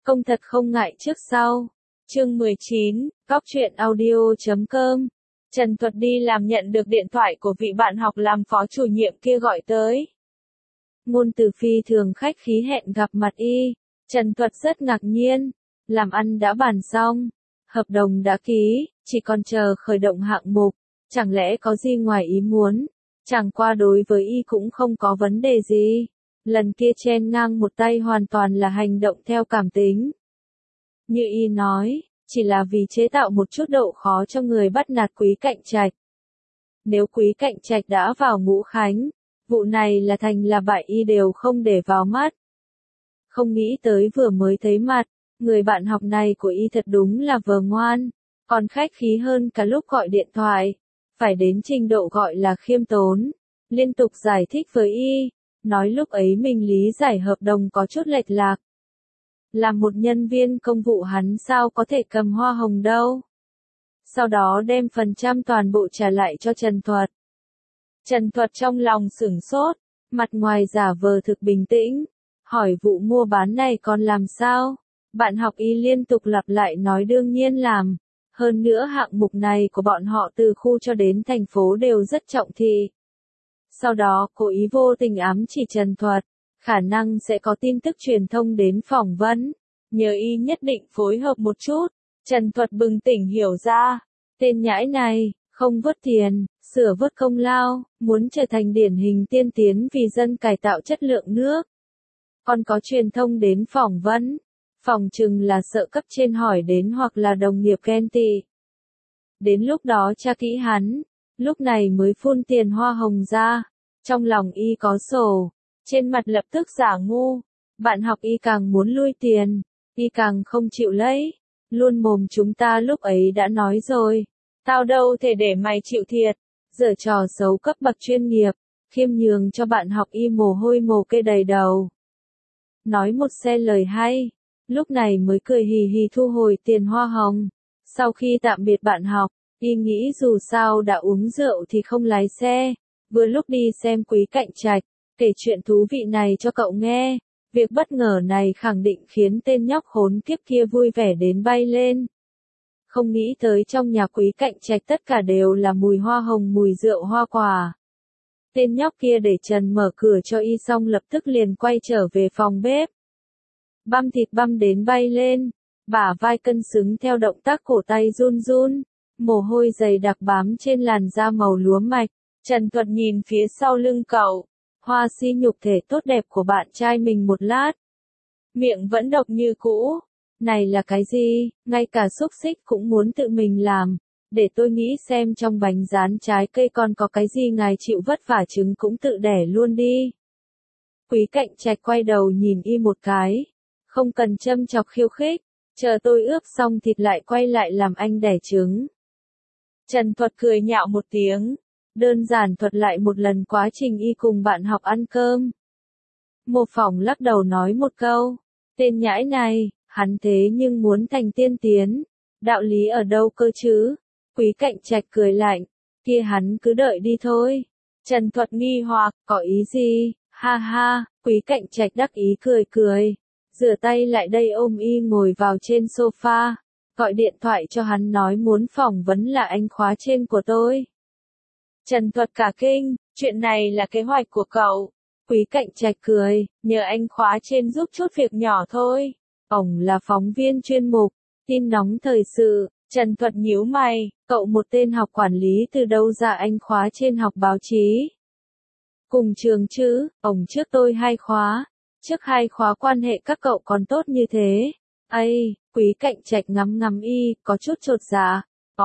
Công thật không ngại trước sau. Chương 19, Góc truyện audio.com. Trần Thuật đi làm nhận được điện thoại của vị bạn học làm phó chủ nhiệm kia gọi tới. Ngôn từ phi thường khách khí hẹn gặp mặt y. Trần Thuật rất ngạc nhiên. Làm ăn đã bàn xong. Hợp đồng đã ký, chỉ còn chờ khởi động hạng mục. Chẳng lẽ có gì ngoài ý muốn? Chẳng qua đối với y cũng không có vấn đề gì. Lần kia chen ngang một tay hoàn toàn là hành động theo cảm tính. Như y nói, chỉ là vì chế tạo một chút độ khó cho người bắt nạt Quý Cạnh Trạch. Nếu Quý Cạnh Trạch đã vào ngũ khánh, vụ này là thành là bại y đều không để vào mắt. Không nghĩ tới vừa mới thấy mặt, người bạn học này của y thật đúng là vờ ngoan, còn khách khí hơn cả lúc gọi điện thoại, phải đến trình độ gọi là khiêm tốn, liên tục giải thích với y, nói lúc ấy mình lý giải hợp đồng có chút lệch lạc. Làm một nhân viên công vụ hắn sao có thể cầm hoa hồng đâu. Sau đó đem phần trăm toàn bộ trả lại cho Trần Thuật. Trần Thuật trong lòng sửng sốt, mặt ngoài giả vờ thực bình tĩnh, hỏi vụ mua bán này còn làm sao? Bạn học y liên tục lặp lại nói đương nhiên làm. Hơn nữa hạng mục này của bọn họ từ khu cho đến thành phố đều rất trọng thị. Sau đó cố ý vô tình ám chỉ Trần Thuật, khả năng sẽ có tin tức truyền thông đến phỏng vấn, nhờ y nhất định phối hợp một chút. Trần Thuật bừng tỉnh hiểu ra, tên nhãi này, không vớt tiền, sửa vớt công lao, muốn trở thành điển hình tiên tiến vì dân cải tạo chất lượng nước. Còn có truyền thông đến phỏng vấn, phòng chừng là sợ cấp trên hỏi đến hoặc là đồng nghiệp ghen tị. Đến lúc đó tra kỹ hắn, lúc này mới phun tiền hoa hồng ra, trong lòng y có sổ, trên mặt lập tức giả ngu, bạn học y càng muốn lui tiền, y càng không chịu lấy, luôn mồm chúng ta lúc ấy đã nói rồi, tao đâu thể để mày chịu thiệt, giở trò xấu cấp bậc chuyên nghiệp, khiêm nhường cho bạn học y mồ hôi mồ kê đầy đầu. Nói một xe lời hay, lúc này mới cười hì hì thu hồi tiền hoa hồng, sau khi tạm biệt bạn học, y nghĩ dù sao đã uống rượu thì không lái xe, vừa lúc đi xem Quý Cạnh Trạch, kể chuyện thú vị này cho cậu nghe, việc bất ngờ này khẳng định khiến tên nhóc khốn kiếp kia vui vẻ đến bay lên. Không nghĩ tới trong nhà Quý Cạnh Trạch tất cả đều là mùi hoa hồng mùi rượu hoa quả. Tên nhóc kia để Trần mở cửa cho y xong lập tức liền quay trở về phòng bếp. Băm thịt băm đến bay lên, bả vai cân xứng theo động tác cổ tay run run, mồ hôi dày đặc bám trên làn da màu lúa mạch. Trần Thuật nhìn phía sau lưng cậu, hoa si nhục thể tốt đẹp của bạn trai mình một lát. Miệng vẫn độc như cũ, này là cái gì, ngay cả xúc xích cũng muốn tự mình làm, để tôi nghĩ xem trong bánh rán trái cây còn có cái gì ngài chịu vất vả trứng cũng tự đẻ luôn đi. Quý Cạnh Trạch quay đầu nhìn y một cái, không cần châm chọc khiêu khích, chờ tôi ướp xong thịt lại quay lại làm anh đẻ trứng. Trần Thuật cười nhạo một tiếng, đơn giản thuật lại một lần quá trình y cùng bạn học ăn cơm. Một phòng lắc đầu nói một câu, tên nhãi này, hắn thế nhưng muốn thành tiên tiến, đạo lý ở đâu cơ chứ? Quý Cạnh Trạch cười lạnh, kia hắn cứ đợi đi thôi. Trần Thuật nghi hoặc, có ý gì? Ha ha, Quý Cạnh Trạch đắc ý cười cười, rửa tay lại đây ôm y ngồi vào trên sofa, gọi điện thoại cho hắn nói muốn phỏng vấn là anh khóa trên của tôi. Trần Thuật cả kinh, chuyện này là kế hoạch của cậu. Quý Cạnh Trạch cười, nhờ anh khóa trên giúp chút việc nhỏ thôi. Ông là phóng viên chuyên mục, tin nóng thời sự. Trần Thuật nhíu mày, cậu một tên học quản lý từ đâu ra anh khóa trên học báo chí? Cùng trường chứ, ông trước tôi 2 khóa. Trước 2 khóa quan hệ các cậu còn tốt như thế. Ây, Quý Cạnh Trạch ngắm ngắm y, có chút chột dạ.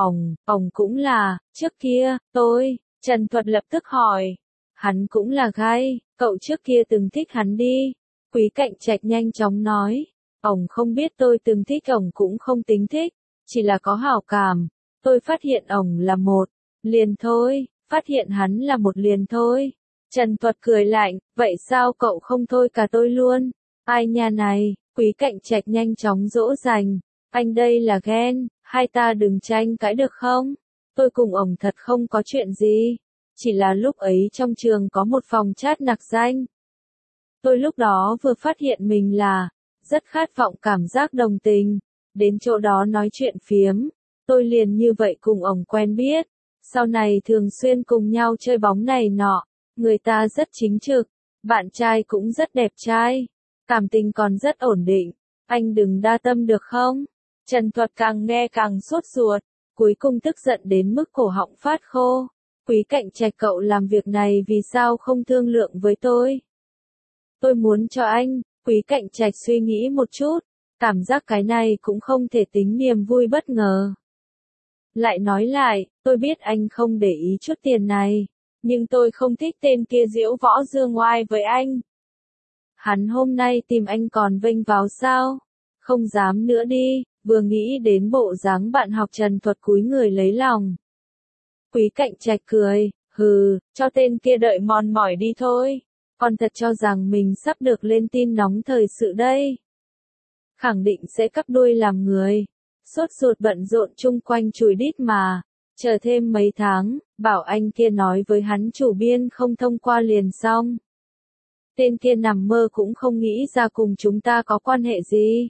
Ông cũng là, trước kia, tôi. Trần Thuật lập tức hỏi. Hắn cũng là gai, cậu trước kia từng thích hắn đi. Quý Cạnh Trạch nhanh chóng nói. Ông không biết tôi từng thích ông cũng không tính thích, chỉ là có hảo cảm. Tôi phát hiện ông là một, liền thôi, phát hiện hắn là một liền thôi. Trần Thuật cười lạnh, vậy sao cậu không thôi cả tôi luôn? Ai nha này, Quý Cạnh Trạch nhanh chóng dỗ dành. Anh đây là ghen, hai ta đừng tranh cãi được không? Tôi cùng ông thật không có chuyện gì. Chỉ là lúc ấy trong trường có một phòng chat nặc danh. Tôi lúc đó vừa phát hiện mình là rất khát vọng cảm giác đồng tình. Đến chỗ đó nói chuyện phiếm, tôi liền như vậy cùng ổng quen biết. Sau này thường xuyên cùng nhau chơi bóng này nọ, người ta rất chính trực, bạn trai cũng rất đẹp trai, cảm tình còn rất ổn định, anh đừng đa tâm được không? Trần Thuật càng nghe càng sốt ruột, cuối cùng tức giận đến mức cổ họng phát khô. Quý Cạnh Trạch, cậu làm việc này vì sao không thương lượng với tôi? Tôi muốn cho anh. Quý Cạnh Trạch suy nghĩ một chút, cảm giác cái này cũng không thể tính niềm vui bất ngờ. Lại nói lại, tôi biết anh không để ý chút tiền này, nhưng tôi không thích tên kia diễu võ dương oai với anh. Hắn hôm nay tìm anh còn vênh váo sao? Không dám nữa đi, vừa nghĩ đến bộ dáng bạn học Trần Thuật cúi người lấy lòng. Quý Cạnh Trạch cười, hừ, cho tên kia đợi mòn mỏi đi thôi. Còn thật cho rằng mình sắp được lên tin nóng thời sự đây. Khẳng định sẽ cắp đuôi làm người. Sốt ruột bận rộn chung quanh chùi đít mà. Chờ thêm mấy tháng, bảo anh kia nói với hắn chủ biên không thông qua liền xong. Tên kia nằm mơ cũng không nghĩ ra cùng chúng ta có quan hệ gì.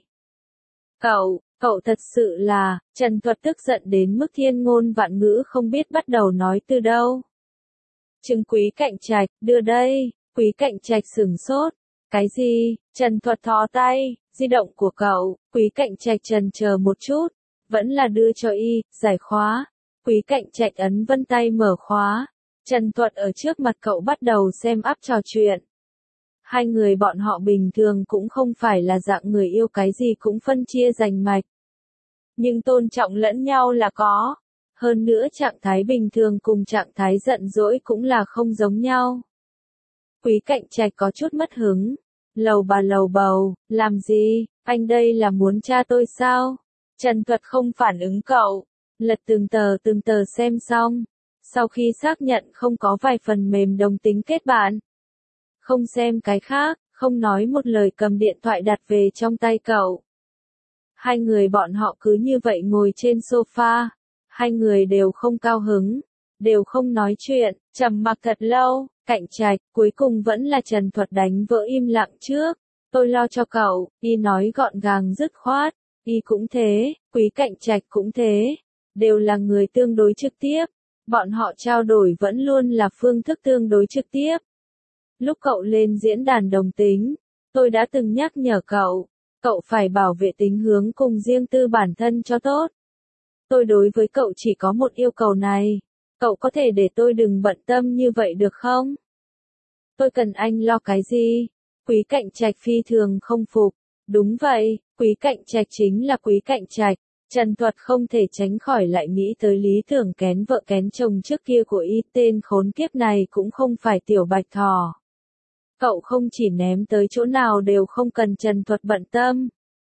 Cậu thật sự là, Trần Thuật tức giận đến mức thiên ngôn vạn ngữ không biết bắt đầu nói từ đâu. Trừng Quý Cạnh Trạch, đưa đây. Quý Cạnh Trạch sửng sốt. Cái gì? Trần Thuật thò tay, di động của cậu. Quý Cạnh Trạch chần chờ một chút, vẫn là đưa cho y, giải khóa. Quý Cạnh Trạch ấn vân tay mở khóa. Trần Thuật ở trước mặt cậu bắt đầu xem app trò chuyện. Hai người bọn họ bình thường cũng không phải là dạng người yêu cái gì cũng phân chia rành mạch. Nhưng tôn trọng lẫn nhau là có. Hơn nữa trạng thái bình thường cùng trạng thái giận dỗi cũng là không giống nhau. Quý Cạnh Trạch có chút mất hứng. Lầu bầu, làm gì, anh đây là muốn tra tôi sao? Trần Thuật không phản ứng cậu. Lật từng tờ xem xong. Sau khi xác nhận không có vài phần mềm đồng tính kết bạn. Không xem cái khác, không nói một lời cầm điện thoại đặt về trong tay cậu. Hai người bọn họ cứ như vậy ngồi trên sofa. Hai người đều không cao hứng, đều không nói chuyện, trầm mặc thật lâu. Cạnh Trạch, cuối cùng vẫn là Trần Thuật đánh vỡ im lặng trước. Tôi lo cho cậu, y nói gọn gàng dứt khoát. Y cũng thế, Quý Cạnh Trạch cũng thế. Đều là người tương đối trực tiếp. Bọn họ trao đổi vẫn luôn là phương thức tương đối trực tiếp. Lúc cậu lên diễn đàn đồng tính, tôi đã từng nhắc nhở cậu. Cậu phải bảo vệ tính hướng cùng riêng tư bản thân cho tốt. Tôi đối với cậu chỉ có một yêu cầu này. Cậu có thể để tôi đừng bận tâm như vậy được không? Tôi cần anh lo cái gì? Quý Cạnh Trạch phi thường không phục. Đúng vậy, Quý Cạnh Trạch chính là Quý Cạnh Trạch. Trần Thuật không thể tránh khỏi lại nghĩ tới lý tưởng kén vợ kén chồng trước kia của y, tên khốn kiếp này cũng không phải tiểu bạch thỏ. Cậu không chỉ ném tới chỗ nào đều không cần Trần Thuật bận tâm.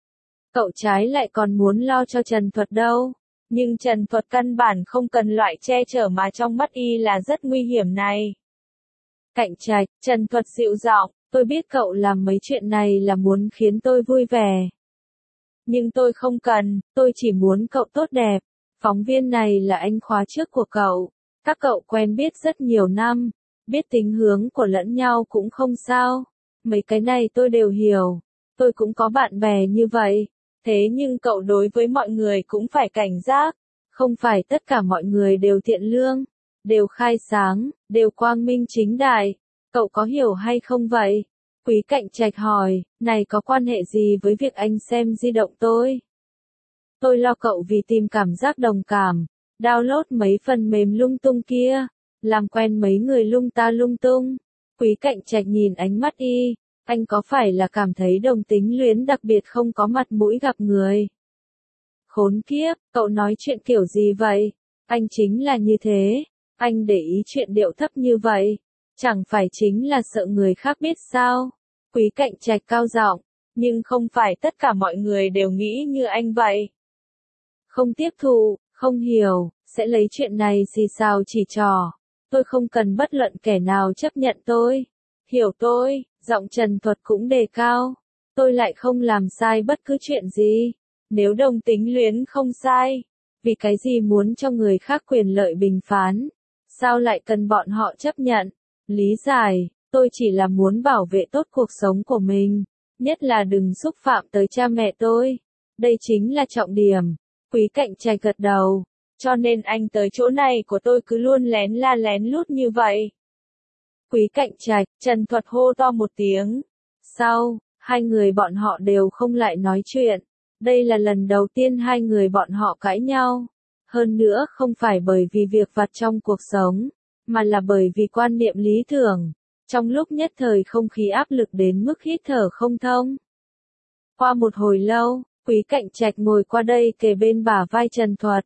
Cậu trái lại còn muốn lo cho Trần Thuật đâu. Nhưng Trần Thuật căn bản không cần loại che chở mà trong mắt y là rất nguy hiểm này. Cạnh Trạch, Trần Thuật dịu giọng, tôi biết cậu làm mấy chuyện này là muốn khiến tôi vui vẻ. Nhưng tôi không cần, tôi chỉ muốn cậu tốt đẹp. Phóng viên này là anh khóa trước của cậu. Các cậu quen biết rất nhiều năm, biết tính hướng của lẫn nhau cũng không sao. Mấy cái này tôi đều hiểu. Tôi cũng có bạn bè như vậy. Thế nhưng cậu đối với mọi người cũng phải cảnh giác. Không phải tất cả mọi người đều thiện lương, đều khai sáng, đều quang minh chính đại. Cậu có hiểu hay không vậy? Quý Cạnh Trạch hỏi, này có quan hệ gì với việc anh xem di động tôi? Tôi lo cậu vì tìm cảm giác đồng cảm, download mấy phần mềm lung tung kia, làm quen mấy người lung ta lung tung. Quý Cạnh Trạch nhìn ánh mắt y, anh có phải là cảm thấy đồng tính luyến đặc biệt không có mặt mũi gặp người? Khốn kiếp, cậu nói chuyện kiểu gì vậy? Anh chính là như thế, anh để ý chuyện điệu thấp như vậy, chẳng phải chính là sợ người khác biết sao? Quý Cạnh Trạch cao giọng, nhưng không phải tất cả mọi người đều nghĩ như anh vậy. Không tiếp thụ, không hiểu, sẽ lấy chuyện này xì xào chỉ trỏ. Tôi không cần bất luận kẻ nào chấp nhận tôi. Hiểu tôi, giọng Trần Thuật cũng đề cao. Tôi lại không làm sai bất cứ chuyện gì. Nếu đồng tính luyến không sai, vì cái gì muốn cho người khác quyền lợi bình phán? Sao lại cần bọn họ chấp nhận? Lý giải, tôi chỉ là muốn bảo vệ tốt cuộc sống của mình. Nhất là đừng xúc phạm tới cha mẹ tôi. Đây chính là trọng điểm. Quý Cạnh Trạch gật đầu. Cho nên anh tới chỗ này của tôi cứ luôn lén la lén lút như vậy. Quý Cạnh Trạch, Trần Thuật hô to một tiếng. Sau, hai người bọn họ đều không lại nói chuyện. Đây là lần đầu tiên hai người bọn họ cãi nhau. Hơn nữa không phải bởi vì việc vặt trong cuộc sống, mà là bởi vì quan niệm lý tưởng. Trong lúc nhất thời không khí áp lực đến mức hít thở không thông. Qua một hồi lâu, Quý Cạnh Trạch ngồi qua đây kề bên bả vai Trần Thuật.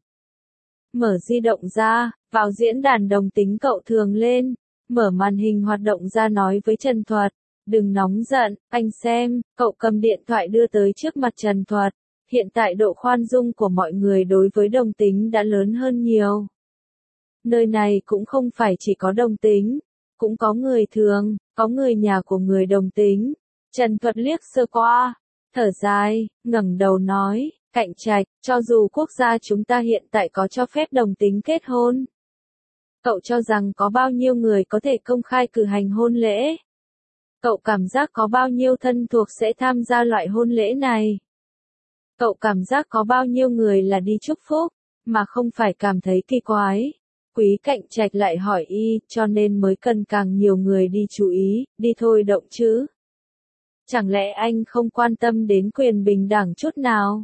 Mở di động ra, vào diễn đàn đồng tính cậu thường lên. Mở màn hình hoạt động ra nói với Trần Thuật. Đừng nóng giận, anh xem, cậu cầm điện thoại đưa tới trước mặt Trần Thuật. Hiện tại độ khoan dung của mọi người đối với đồng tính đã lớn hơn nhiều. Nơi này cũng không phải chỉ có đồng tính, cũng có người thường, có người nhà của người đồng tính. Trần Thuật liếc sơ qua, thở dài, ngẩng đầu nói, Cạnh Trạch, cho dù quốc gia chúng ta hiện tại có cho phép đồng tính kết hôn, cậu cho rằng có bao nhiêu người có thể công khai cử hành hôn lễ? Cậu cảm giác có bao nhiêu thân thuộc sẽ tham gia loại hôn lễ này? Cậu cảm giác có bao nhiêu người là đi chúc phúc, mà không phải cảm thấy kỳ quái? Quý Cạnh Trạch lại hỏi y, cho nên mới cần càng nhiều người đi chú ý, đi thôi động chứ. Chẳng lẽ anh không quan tâm đến quyền bình đẳng chút nào?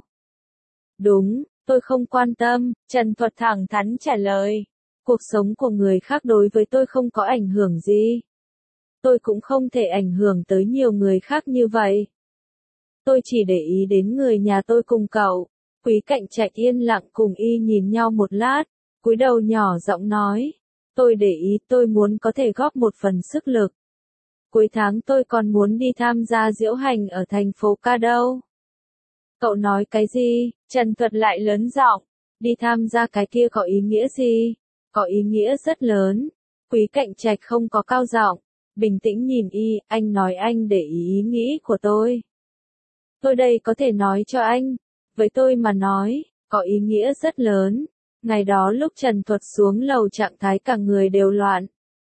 Đúng, tôi không quan tâm, Trần Thuật thẳng thắn trả lời. Cuộc sống của người khác đối với tôi không có ảnh hưởng gì. Tôi cũng không thể ảnh hưởng tới nhiều người khác như vậy. Tôi chỉ để ý đến người nhà tôi cùng cậu. Quý Cạnh Trạch yên lặng cùng y nhìn nhau một lát, cúi đầu nhỏ giọng nói. Tôi để ý, tôi muốn có thể góp một phần sức lực. Cuối tháng tôi còn muốn đi tham gia diễu hành ở thành phố ca đâu. Cậu nói cái gì? Trần Thuật lại lớn giọng. Đi tham gia cái kia có ý nghĩa gì? Có ý nghĩa rất lớn. Quý Cạnh Trạch không có cao giọng, bình tĩnh nhìn y, anh nói anh để ý nghĩ của tôi. Tôi đây có thể nói cho anh, với tôi mà nói, có ý nghĩa rất lớn. Ngày đó lúc Trần Thuật xuống lầu trạng thái cả người đều loạn.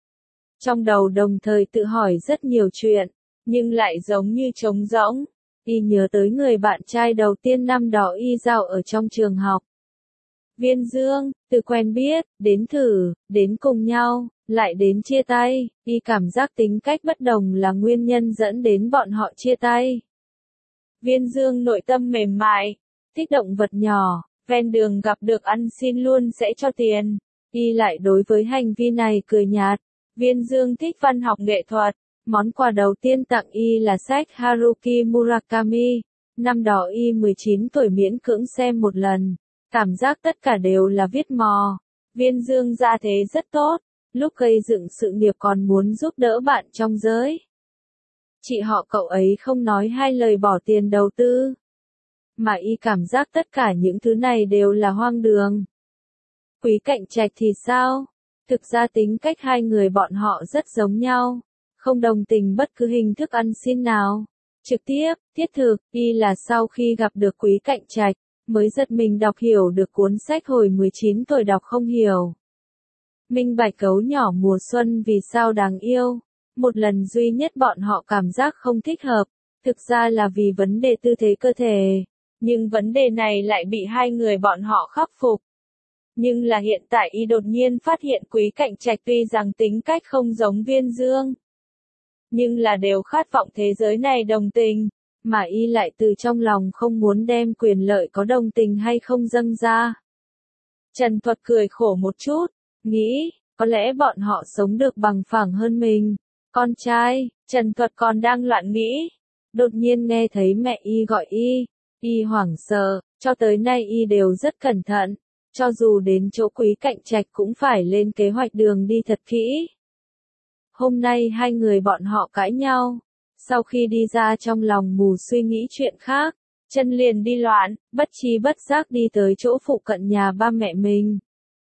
Trong đầu đồng thời tự hỏi rất nhiều chuyện, nhưng lại giống như trống rỗng. Y nhớ tới người bạn trai đầu tiên năm đó y giao ở trong trường học. Viên Dương, từ quen biết, đến thử, đến cùng nhau, lại đến chia tay, y cảm giác tính cách bất đồng là nguyên nhân dẫn đến bọn họ chia tay. Viên Dương nội tâm mềm mại, thích động vật nhỏ, ven đường gặp được ăn xin luôn sẽ cho tiền. Y lại đối với hành vi này cười nhạt. Viên Dương thích văn học nghệ thuật. Món quà đầu tiên tặng y là sách Haruki Murakami. Năm đó y 19 tuổi miễn cưỡng xem một lần. Cảm giác tất cả đều là viết mò. Viên Dương gia thế rất tốt. Lúc gây dựng sự nghiệp còn muốn giúp đỡ bạn trong giới. Chị họ cậu ấy không nói hai lời bỏ tiền đầu tư. Mà y cảm giác tất cả những thứ này đều là hoang đường. Quý Cạnh Trạch thì sao? Thực ra tính cách hai người bọn họ rất giống nhau. Không đồng tình bất cứ hình thức ăn xin nào. Trực tiếp, thiết thực, y là sau khi gặp được Quý Cạnh Trạch, mới giật mình đọc hiểu được cuốn sách hồi 19 tuổi đọc không hiểu. Minh bạch gấu nhỏ mùa xuân vì sao đáng yêu. Một lần duy nhất bọn họ cảm giác không thích hợp, thực ra là vì vấn đề tư thế cơ thể. Nhưng vấn đề này lại bị hai người bọn họ khắc phục. Nhưng là hiện tại y đột nhiên phát hiện Quý Cạnh Trạch tuy rằng tính cách không giống Viên Dương, nhưng là đều khát vọng thế giới này đồng tình, mà y lại từ trong lòng không muốn đem quyền lợi có đồng tình hay không dâng ra. Trần Thuật cười khổ một chút, nghĩ, có lẽ bọn họ sống được bằng phẳng hơn mình. Con trai, Trần Thuật còn đang loạn nghĩ. Đột nhiên nghe thấy mẹ y gọi y hoảng sợ, cho tới nay y đều rất cẩn thận. Cho dù đến chỗ Quý Cạnh Trạch cũng phải lên kế hoạch đường đi thật kỹ. Hôm nay hai người bọn họ cãi nhau. Sau khi đi ra trong lòng mù suy nghĩ chuyện khác, chân liền đi loạn, bất tri bất giác đi tới chỗ phụ cận nhà ba mẹ mình.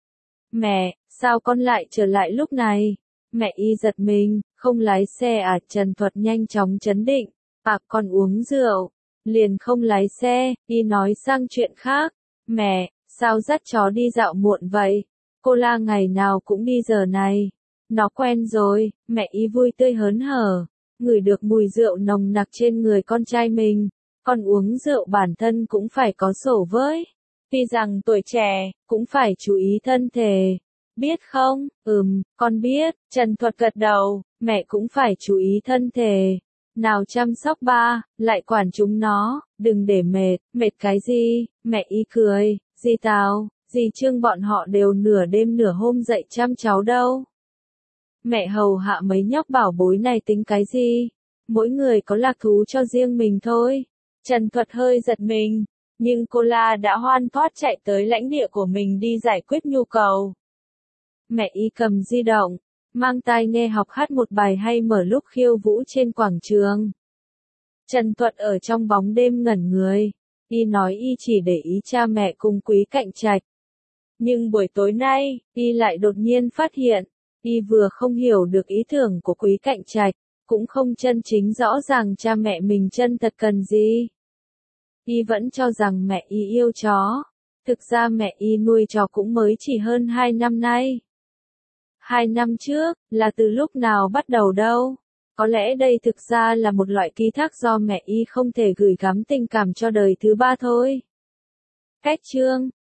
Mẹ, sao con lại trở lại lúc này? Mẹ y giật mình, không lái xe à? Trần Thuật nhanh chóng trấn định. À, con uống rượu. Liền không lái xe, y nói sang chuyện khác. Mẹ, sao dắt chó đi dạo muộn vậy? Cô La ngày nào cũng đi giờ này. Nó quen rồi, mẹ y vui tươi hớn hở. ngửi được mùi rượu nồng nặc trên người con trai mình, con uống rượu bản thân cũng phải có sổ với. Tuy rằng tuổi trẻ, cũng phải chú ý thân thể. Biết không? Con biết, Trần Thuật gật đầu, mẹ cũng phải chú ý thân thể. Nào chăm sóc ba, lại quản chúng nó, đừng để mệt cái gì, mẹ Y cười, dì Tào, dì Trương bọn họ đều nửa đêm nửa hôm dậy chăm cháu đâu. Mẹ hầu hạ mấy nhóc bảo bối này tính cái gì, mỗi người có lạc thú cho riêng mình thôi. Trần Thuật hơi giật mình, nhưng cô La đã hoan thoát chạy tới lãnh địa của mình đi giải quyết nhu cầu. Mẹ Y cầm di động, mang tai nghe học hát một bài hay mở lúc khiêu vũ trên quảng trường. Trần Thuật ở trong bóng đêm ngẩn người, Y nói Y chỉ để ý cha mẹ cùng Quý Cạnh Trạch. Nhưng buổi tối nay, Y lại đột nhiên phát hiện, Y vừa không hiểu được ý tưởng của Quý Cạnh Trạch, cũng không chân chính rõ ràng cha mẹ mình chân thật cần gì. Y vẫn cho rằng mẹ Y yêu chó, thực ra mẹ Y nuôi chó cũng mới chỉ hơn 2 năm nay. 2 năm trước, là từ lúc nào bắt đầu đâu? Có lẽ đây thực ra là một loại ký thác do mẹ Y không thể gửi gắm tình cảm cho đời thứ ba thôi. Cách chương